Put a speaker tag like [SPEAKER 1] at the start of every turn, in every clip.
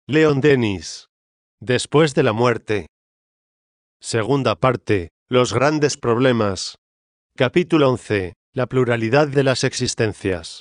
[SPEAKER 1] Leon Denis. Después de la muerte. Segunda parte. Los grandes problemas. Capítulo 11. La pluralidad de las existencias.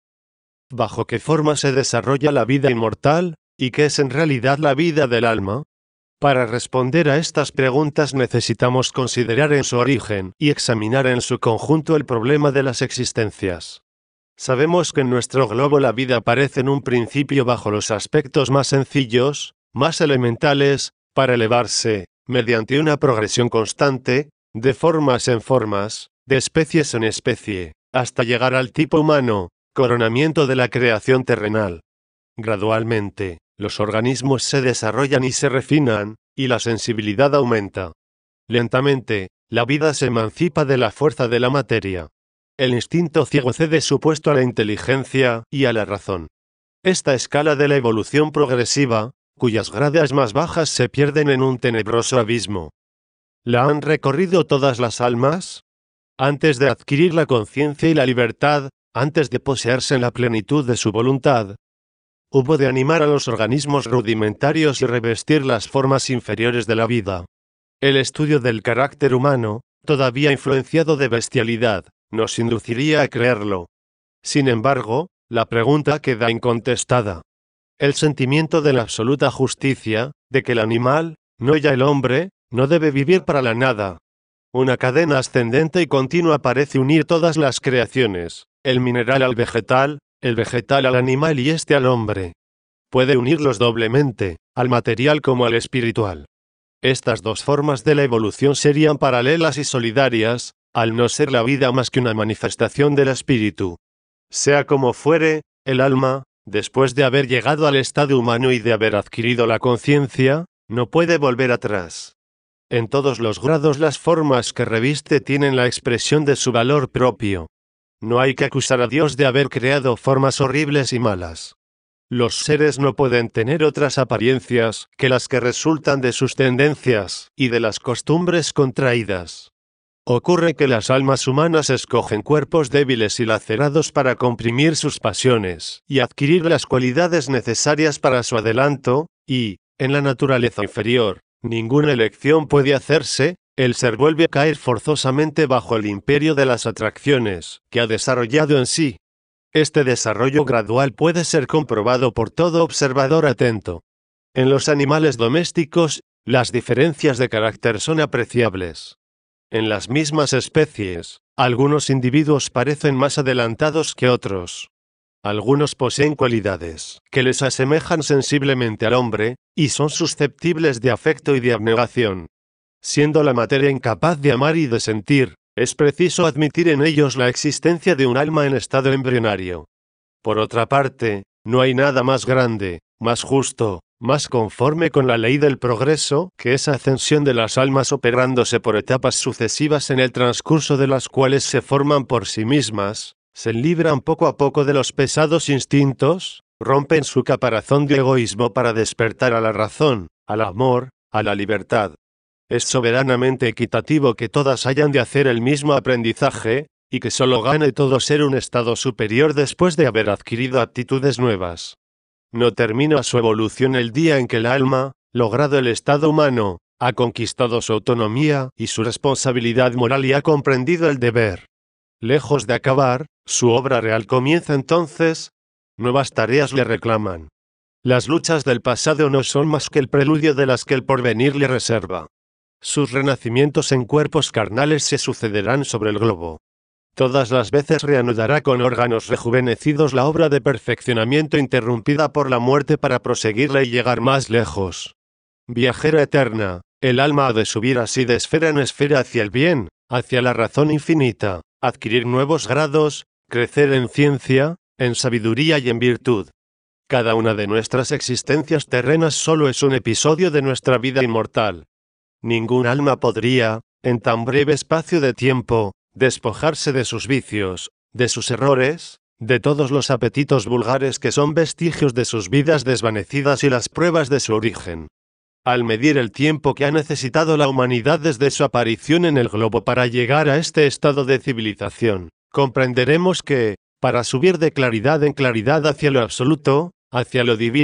[SPEAKER 1] ¿Bajo qué forma se desarrolla la vida inmortal, y qué es en realidad la vida del alma? Para responder a estas preguntas necesitamos considerar en su origen y examinar en su conjunto el problema de las existencias. Sabemos que en nuestro globo la vida aparece en un principio bajo los aspectos más sencillos, más elementales, para elevarse, mediante una progresión constante, de formas en formas, de especies en especie, hasta llegar al tipo humano, coronamiento de la creación terrenal. Gradualmente, los organismos se desarrollan y se refinan, y la sensibilidad aumenta. Lentamente, la vida se emancipa de la fuerza de la materia. El instinto ciego cede su puesto a la inteligencia y a la razón. Esta escala de la evolución progresiva, cuyas gradas más bajas se pierden en un tenebroso abismo. ¿La han recorrido todas las almas? Antes de adquirir la conciencia y la libertad, antes de poseerse en la plenitud de su voluntad, hubo de animar a los organismos rudimentarios y revestir las formas inferiores de la vida. El estudio del carácter humano, todavía influenciado de bestialidad, nos induciría a creerlo. Sin embargo, la pregunta queda incontestada. El sentimiento de la absoluta justicia, de que el animal, no ya el hombre, no debe vivir para la nada. Una cadena ascendente y continua parece unir todas las creaciones, el mineral al vegetal, el vegetal al animal y este al hombre. Puede unirlos doblemente, al material como al espiritual. Estas dos formas de la evolución serían paralelas y solidarias, al no ser la vida más que una manifestación del espíritu. Sea como fuere, el alma, después de haber llegado al estado humano y de haber adquirido la conciencia, no puede volver atrás. En todos los grados las formas que reviste tienen la expresión de su valor propio. No hay que acusar a Dios de haber creado formas horribles y malas. Los seres no pueden tener otras apariencias que las que resultan de sus tendencias y de las costumbres contraídas. Ocurre que las almas humanas escogen cuerpos débiles y lacerados para comprimir sus pasiones y adquirir las cualidades necesarias para su adelanto, y, en la naturaleza inferior, ninguna elección puede hacerse, el ser vuelve a caer forzosamente bajo el imperio de las atracciones que ha desarrollado en sí. Este desarrollo gradual puede ser comprobado por todo observador atento. En los animales domésticos, las diferencias de carácter son apreciables. En las mismas especies, algunos individuos parecen más adelantados que otros. Algunos poseen cualidades que les asemejan sensiblemente al hombre, y son susceptibles de afecto y de abnegación. Siendo la materia incapaz de amar y de sentir, es preciso admitir en ellos la existencia de un alma en estado embrionario. Por otra parte, no hay nada más grande, más justo, más conforme con la ley del progreso, que esa ascensión de las almas operándose por etapas sucesivas en el transcurso de las cuales se forman por sí mismas, se libran poco a poco de los pesados instintos, rompen su caparazón de egoísmo para despertar a la razón, al amor, a la libertad. Es soberanamente equitativo que todas hayan de hacer el mismo aprendizaje, y que solo gane todo ser un estado superior después de haber adquirido aptitudes nuevas. No termina su evolución el día en que el alma, logrado el estado humano, ha conquistado su autonomía y su responsabilidad moral y ha comprendido el deber. Lejos de acabar, su obra real comienza entonces. Nuevas tareas le reclaman. Las luchas del pasado no son más que el preludio de las que el porvenir le reserva. Sus renacimientos en cuerpos carnales se sucederán sobre el globo. Todas las veces reanudará con órganos rejuvenecidos la obra de perfeccionamiento interrumpida por la muerte para proseguirla y llegar más lejos. Viajera eterna, el alma ha de subir así de esfera en esfera hacia el bien, hacia la razón infinita, adquirir nuevos grados, crecer en ciencia, en sabiduría y en virtud. Cada una de nuestras existencias terrenas solo es un episodio de nuestra vida inmortal. Ningún alma podría, en tan breve espacio de tiempo, despojarse de sus vicios, de sus errores, de todos los apetitos vulgares que son vestigios de sus vidas desvanecidas y las pruebas de su origen. Al medir el tiempo que ha necesitado la humanidad desde su aparición en el globo para llegar a este estado de civilización, comprenderemos que, para subir de claridad en claridad hacia lo absoluto, hacia lo divino,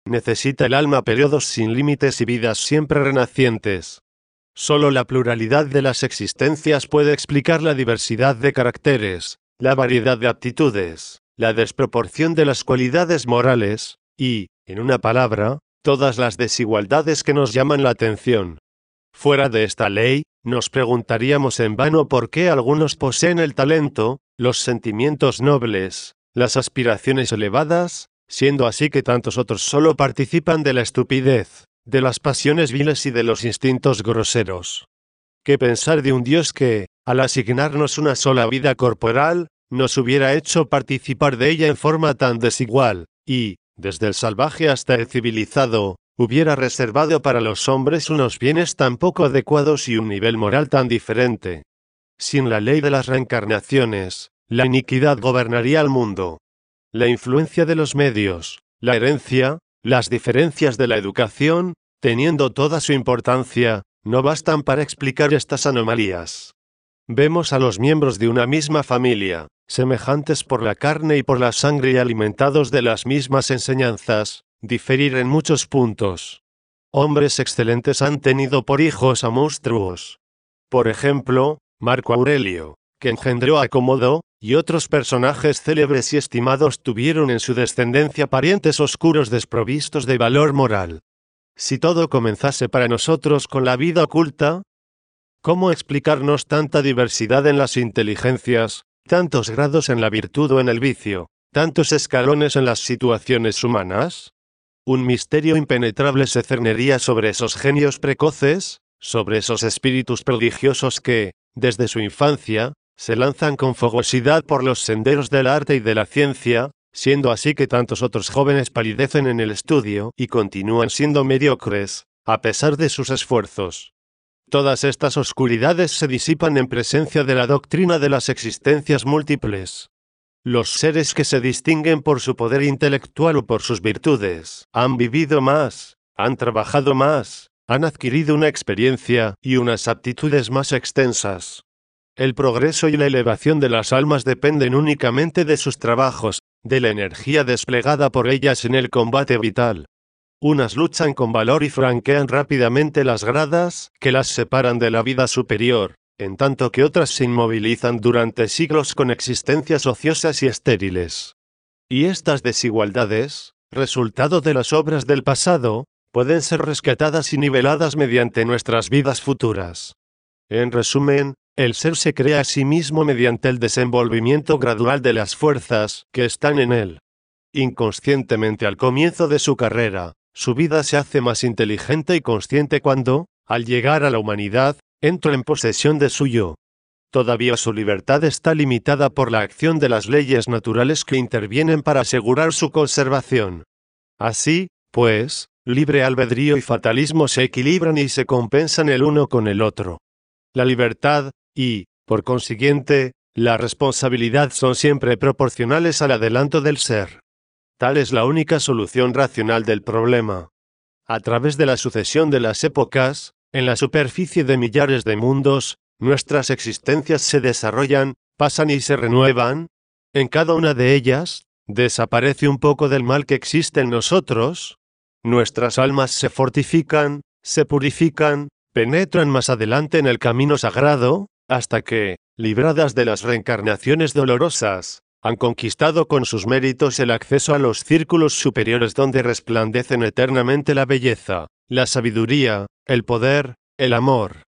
[SPEAKER 1] necesita el alma periodos sin límites y vidas siempre renacientes. Solo la pluralidad de las existencias puede explicar la diversidad de caracteres, la variedad de aptitudes, la desproporción de las cualidades morales, y, en una palabra, todas las desigualdades que nos llaman la atención. Fuera de esta ley, nos preguntaríamos en vano por qué algunos poseen el talento, los sentimientos nobles, las aspiraciones elevadas, siendo así que tantos otros solo participan de la estupidez, de las pasiones viles y de los instintos groseros. ¿Qué pensar de un Dios que, al asignarnos una sola vida corporal, nos hubiera hecho participar de ella en forma tan desigual, y, desde el salvaje hasta el civilizado, hubiera reservado para los hombres unos bienes tan poco adecuados y un nivel moral tan diferente? Sin la ley de las reencarnaciones, la iniquidad gobernaría el mundo. La influencia de los medios, la herencia, las diferencias de la educación, teniendo toda su importancia, no bastan para explicar estas anomalías. Vemos a los miembros de una misma familia, semejantes por la carne y por la sangre y alimentados de las mismas enseñanzas, diferir en muchos puntos. Hombres excelentes han tenido por hijos a monstruos. Por ejemplo, Marco Aurelio, que engendró a Cómodo, y otros personajes célebres y estimados tuvieron en su descendencia parientes oscuros desprovistos de valor moral. Si todo comenzase para nosotros con la vida oculta, ¿cómo explicarnos tanta diversidad en las inteligencias, tantos grados en la virtud o en el vicio, tantos escalones en las situaciones humanas? Un misterio impenetrable se cernería sobre esos genios precoces, sobre esos espíritus prodigiosos que, desde su infancia, se lanzan con fogosidad por los senderos del arte y de la ciencia, siendo así que tantos otros jóvenes palidecen en el estudio y continúan siendo mediocres, a pesar de sus esfuerzos. Todas estas oscuridades se disipan en presencia de la doctrina de las existencias múltiples. Los seres que se distinguen por su poder intelectual o por sus virtudes, han vivido más, han trabajado más, han adquirido una experiencia y unas aptitudes más extensas. El progreso y la elevación de las almas dependen únicamente de sus trabajos, de la energía desplegada por ellas en el combate vital. Unas luchan con valor y franquean rápidamente las gradas que las separan de la vida superior, en tanto que otras se inmovilizan durante siglos con existencias ociosas y estériles. Y estas desigualdades, resultado de las obras del pasado, pueden ser rescatadas y niveladas mediante nuestras vidas futuras. En resumen, el ser se crea a sí mismo mediante el desenvolvimiento gradual de las fuerzas que están en él. Inconscientemente al comienzo de su carrera, su vida se hace más inteligente y consciente cuando, al llegar a la humanidad, entra en posesión de su yo. Todavía su libertad está limitada por la acción de las leyes naturales que intervienen para asegurar su conservación. Así, pues, libre albedrío y fatalismo se equilibran y se compensan el uno con el otro. La libertad, y, por consiguiente, la responsabilidad son siempre proporcionales al adelanto del ser. Tal es la única solución racional del problema. A través de la sucesión de las épocas, en la superficie de millares de mundos, nuestras existencias se desarrollan, pasan y se renuevan. En cada una de ellas, desaparece un poco del mal que existe en nosotros. Nuestras almas se fortifican, se purifican, penetran más adelante en el camino sagrado, hasta que, libradas de las reencarnaciones dolorosas, han conquistado con sus méritos el acceso a los círculos superiores donde resplandecen eternamente la belleza, la sabiduría, el poder, el amor,